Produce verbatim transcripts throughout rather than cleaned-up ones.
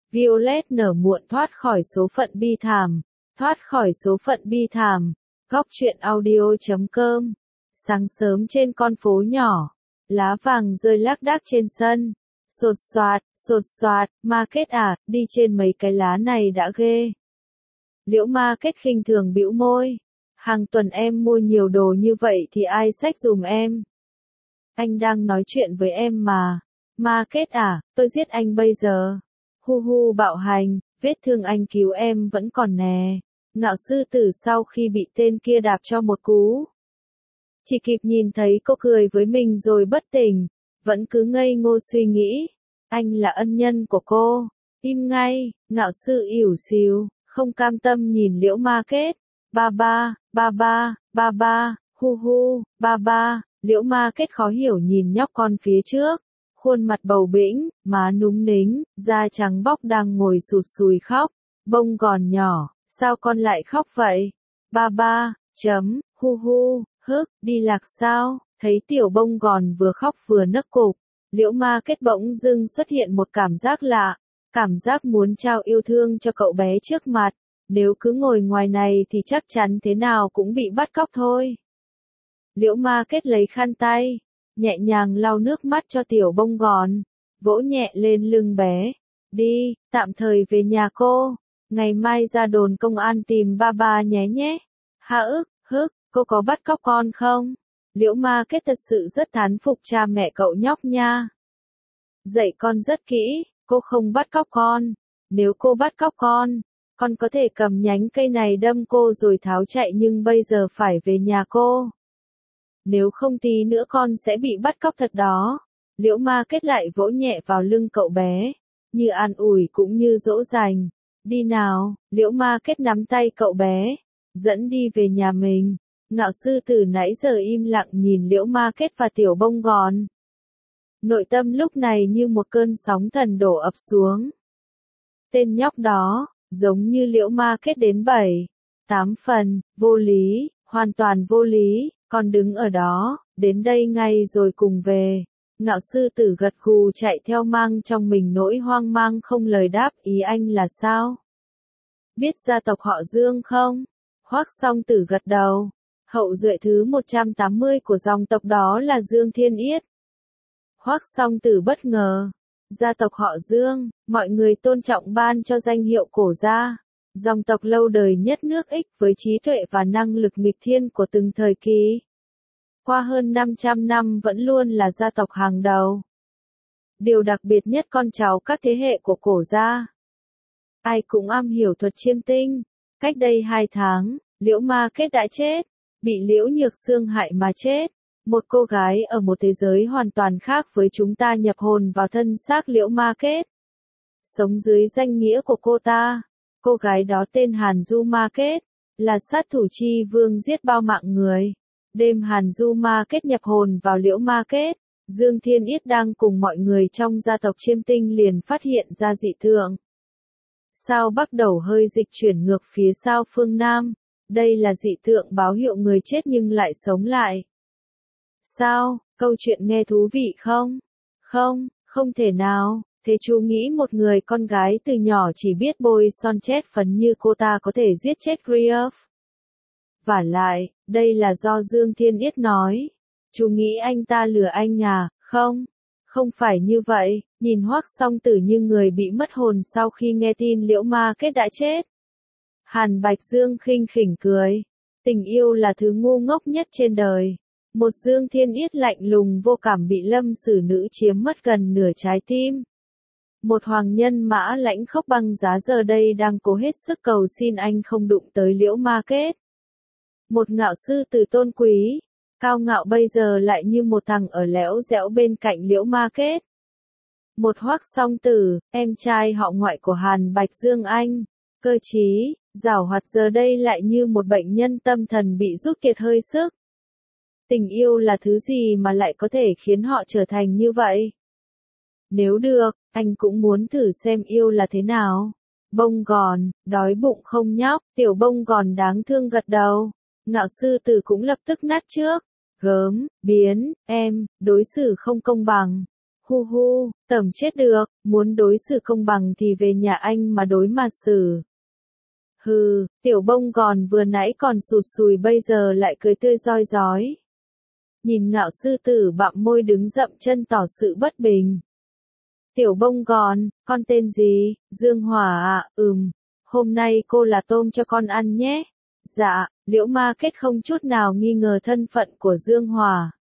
Violet nở muộn thoát khỏi số phận bi thảm, thoát khỏi số phận bi thảm. Góc truyện audio chấm com. Sáng sớm trên con phố nhỏ, lá vàng rơi lác đác trên sân. Sột soạt, sột soạt, Market à, đi trên mấy cái lá này đã ghê. Liễu Market khinh thường bĩu môi. Hàng tuần em mua nhiều đồ như vậy thì ai xách giùm em? Anh đang nói chuyện với em mà. Market à, tôi giết anh bây giờ. Hu hu bạo hành, vết thương anh cứu em vẫn còn nè. Ngạo sư tử sau khi bị tên kia đạp cho một cú, chỉ kịp nhìn thấy cô cười với mình rồi bất tỉnh, vẫn cứ ngây ngô suy nghĩ. Anh là ân nhân của cô. Im ngay, ngạo sư ỉu xìu, không cam tâm nhìn Liễu Market. Ba ba, ba ba, ba ba, hu hu, ba ba. Liễu Market khó hiểu nhìn nhóc con phía trước. Khuôn mặt bầu bĩnh, má núng nính, da trắng bóc đang ngồi sụt sùi khóc. Bông gòn nhỏ, sao con lại khóc vậy? Ba ba, chấm, hu hu, hức, đi lạc sao? Thấy tiểu bông gòn vừa khóc vừa nấc cục. Liễu Market bỗng dưng xuất hiện một cảm giác lạ. Cảm giác muốn trao yêu thương cho cậu bé trước mặt. Nếu cứ ngồi ngoài này thì chắc chắn thế nào cũng bị bắt cóc thôi. Liễu Market lấy khăn tay, nhẹ nhàng lau nước mắt cho tiểu bông gòn, vỗ nhẹ lên lưng bé. Đi, tạm thời về nhà cô, ngày mai ra đồn công an tìm ba ba nhé nhé. Ha ức, hức, cô có bắt cóc con không? Liễu Market thật sự rất thán phục cha mẹ cậu nhóc nha. Dạy con rất kỹ, cô không bắt cóc con. Nếu cô bắt cóc con, con có thể cầm nhánh cây này đâm cô rồi tháo chạy, nhưng bây giờ phải về nhà cô. Nếu không tí nữa con sẽ bị bắt cóc thật đó. Liễu Market lại vỗ nhẹ vào lưng cậu bé, như an ủi cũng như dỗ dành. Đi nào, Liễu Market nắm tay cậu bé, dẫn đi về nhà mình. Ngạo sư tử nãy giờ im lặng nhìn Liễu Market và tiểu bông gòn. Nội tâm lúc này như một cơn sóng thần đổ ập xuống. Tên nhóc đó, giống như Liễu Market đến bảy, tám phần, vô lý, hoàn toàn vô lý. Con đứng ở đó, đến đây ngay rồi cùng về. Ngạo sư tử gật gù chạy theo, mang trong mình nỗi hoang mang không lời đáp. Ý anh là sao? Biết gia tộc họ Dương không? Hoắc Song Tử gật đầu. Hậu duệ thứ một trăm tám mươi của dòng tộc đó là Dương Thiên Yết. Hoắc Song Tử bất ngờ. Gia tộc họ Dương, mọi người tôn trọng ban cho danh hiệu cổ gia. Dòng tộc lâu đời nhất nước X với trí tuệ và năng lực nghịch thiên của từng thời kỳ. Qua hơn năm trăm năm vẫn luôn là gia tộc hàng đầu. Điều đặc biệt nhất con cháu các thế hệ của cổ gia, ai cũng am hiểu thuật chiêm tinh. Cách đây hai tháng, Liễu Market đã chết, bị Liễu Nhược Xương hại mà chết. Một cô gái ở một thế giới hoàn toàn khác với chúng ta nhập hồn vào thân xác Liễu Market, sống dưới danh nghĩa của cô ta. Cô gái đó tên Hàn Du Market, là sát thủ chi vương giết bao mạng người. Đêm Hàn Du Market nhập hồn vào Liễu Market, Dương Thiên Yết đang cùng mọi người trong gia tộc chiêm tinh liền phát hiện ra dị tượng. Sao bắt đầu hơi dịch chuyển ngược phía sao phương Nam. Đây là dị tượng báo hiệu người chết nhưng lại sống lại. Sao, câu chuyện nghe thú vị không? Không, không thể nào. Thế chú nghĩ một người con gái từ nhỏ chỉ biết bôi son chét phấn như cô ta có thể giết chết Grief? Vả lại, đây là do Dương Thiên Yết nói. Chú nghĩ anh ta lừa anh à? Không, không phải như vậy. Nhìn Hoắc Song Tử như người bị mất hồn sau khi nghe tin Liễu Market đã chết. Hàn Bạch Dương khinh khỉnh cười. Tình yêu là thứ ngu ngốc nhất trên đời. Một Dương Thiên Yết lạnh lùng vô cảm bị Lâm Sử Nữ chiếm mất gần nửa trái tim. Một hoàng nhân mã lãnh khốc băng giá giờ đây đang cố hết sức cầu xin anh không đụng tới Liễu Market. Một ngạo sư tử tôn quý, cao ngạo bây giờ lại như một thằng ở lẽo dẽo bên cạnh Liễu Market. Một Hoắc Song Tử, em trai họ ngoại của Hàn Bạch Dương anh, cơ trí, giảo hoạt giờ đây lại như một bệnh nhân tâm thần bị rút kiệt hơi sức. Tình yêu là thứ gì mà lại có thể khiến họ trở thành như vậy? Nếu được, anh cũng muốn thử xem yêu là thế nào. Bông gòn, đói bụng không nhóc? Tiểu bông gòn đáng thương gật đầu. Ngạo sư tử cũng lập tức nát trước. Gớm, biến, em, đối xử không công bằng. Hu hu, tẩm chết được, muốn đối xử công bằng thì về nhà anh mà đối mà xử. Hừ, tiểu bông gòn vừa nãy còn sụt sùi bây giờ lại cười tươi rói rói. Nhìn ngạo sư tử bặm môi đứng dậm chân tỏ sự bất bình. Tiểu bông gòn, con tên gì? Dương Hòa ạ, à, ừm. Hôm nay cô là tôm cho con ăn nhé. Dạ, Liễu Ma Kết không chút nào nghi ngờ thân phận của Dương Hòa.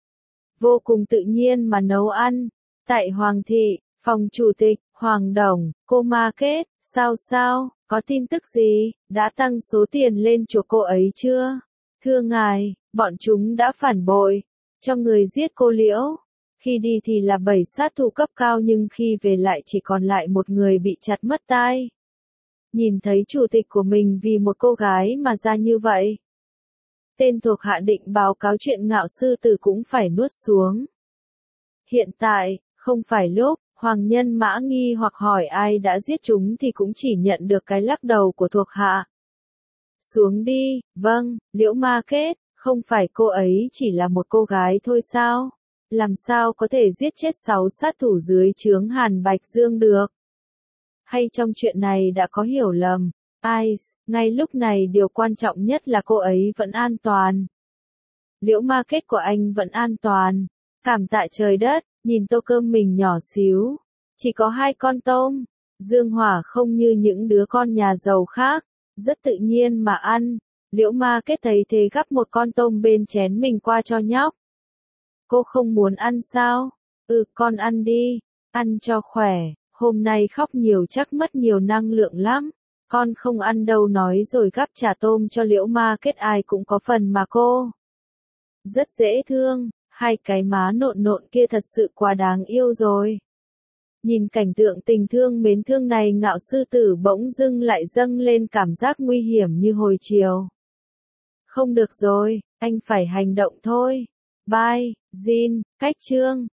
Vô cùng tự nhiên mà nấu ăn. Tại Hoàng thị, phòng chủ tịch, Hoàng Đồng, cô Ma Kết, sao sao, có tin tức gì, đã tăng số tiền lên chuộc cô ấy chưa? Thưa ngài, bọn chúng đã phản bội, cho người giết cô Liễu. Khi đi thì là bảy sát thủ cấp cao nhưng khi về lại chỉ còn lại một người bị chặt mất tai. Nhìn thấy chủ tịch của mình vì một cô gái mà ra như vậy. Tên thuộc hạ định báo cáo chuyện ngạo sư tử cũng phải nuốt xuống. Hiện tại, không phải lúc, Hoàng Nhân Mã nghi hoặc hỏi ai đã giết chúng thì cũng chỉ nhận được cái lắc đầu của thuộc hạ. Xuống đi, vâng, Liễu Ma Kết, không phải cô ấy chỉ là một cô gái thôi sao? Làm sao có thể giết chết sáu sát thủ dưới trướng Hàn Bạch Dương được? Hay trong chuyện này đã có hiểu lầm? Ai, ngay lúc này điều quan trọng nhất là cô ấy vẫn an toàn. Liễu Ma Kết của anh vẫn an toàn. Cảm tạ trời đất, nhìn tô cơm mình nhỏ xíu. Chỉ có hai con tôm. Dương Hòa không như những đứa con nhà giàu khác. Rất tự nhiên mà ăn. Liễu Ma Kết thấy thế gắp một con tôm bên chén mình qua cho nhóc. Cô không muốn ăn sao? Ừ, con ăn đi. Ăn cho khỏe. Hôm nay khóc nhiều chắc mất nhiều năng lượng lắm. Con không ăn đâu nói rồi gắp chả tôm cho Liễu Ma Kết ai cũng có phần mà cô. Rất dễ thương, hai cái má nộn nộn kia thật sự quá đáng yêu rồi. Nhìn cảnh tượng tình thương mến thương này ngạo sư tử bỗng dưng lại dâng lên cảm giác nguy hiểm như hồi chiều. Không được rồi, anh phải hành động thôi. Bye, Jin, cách chương.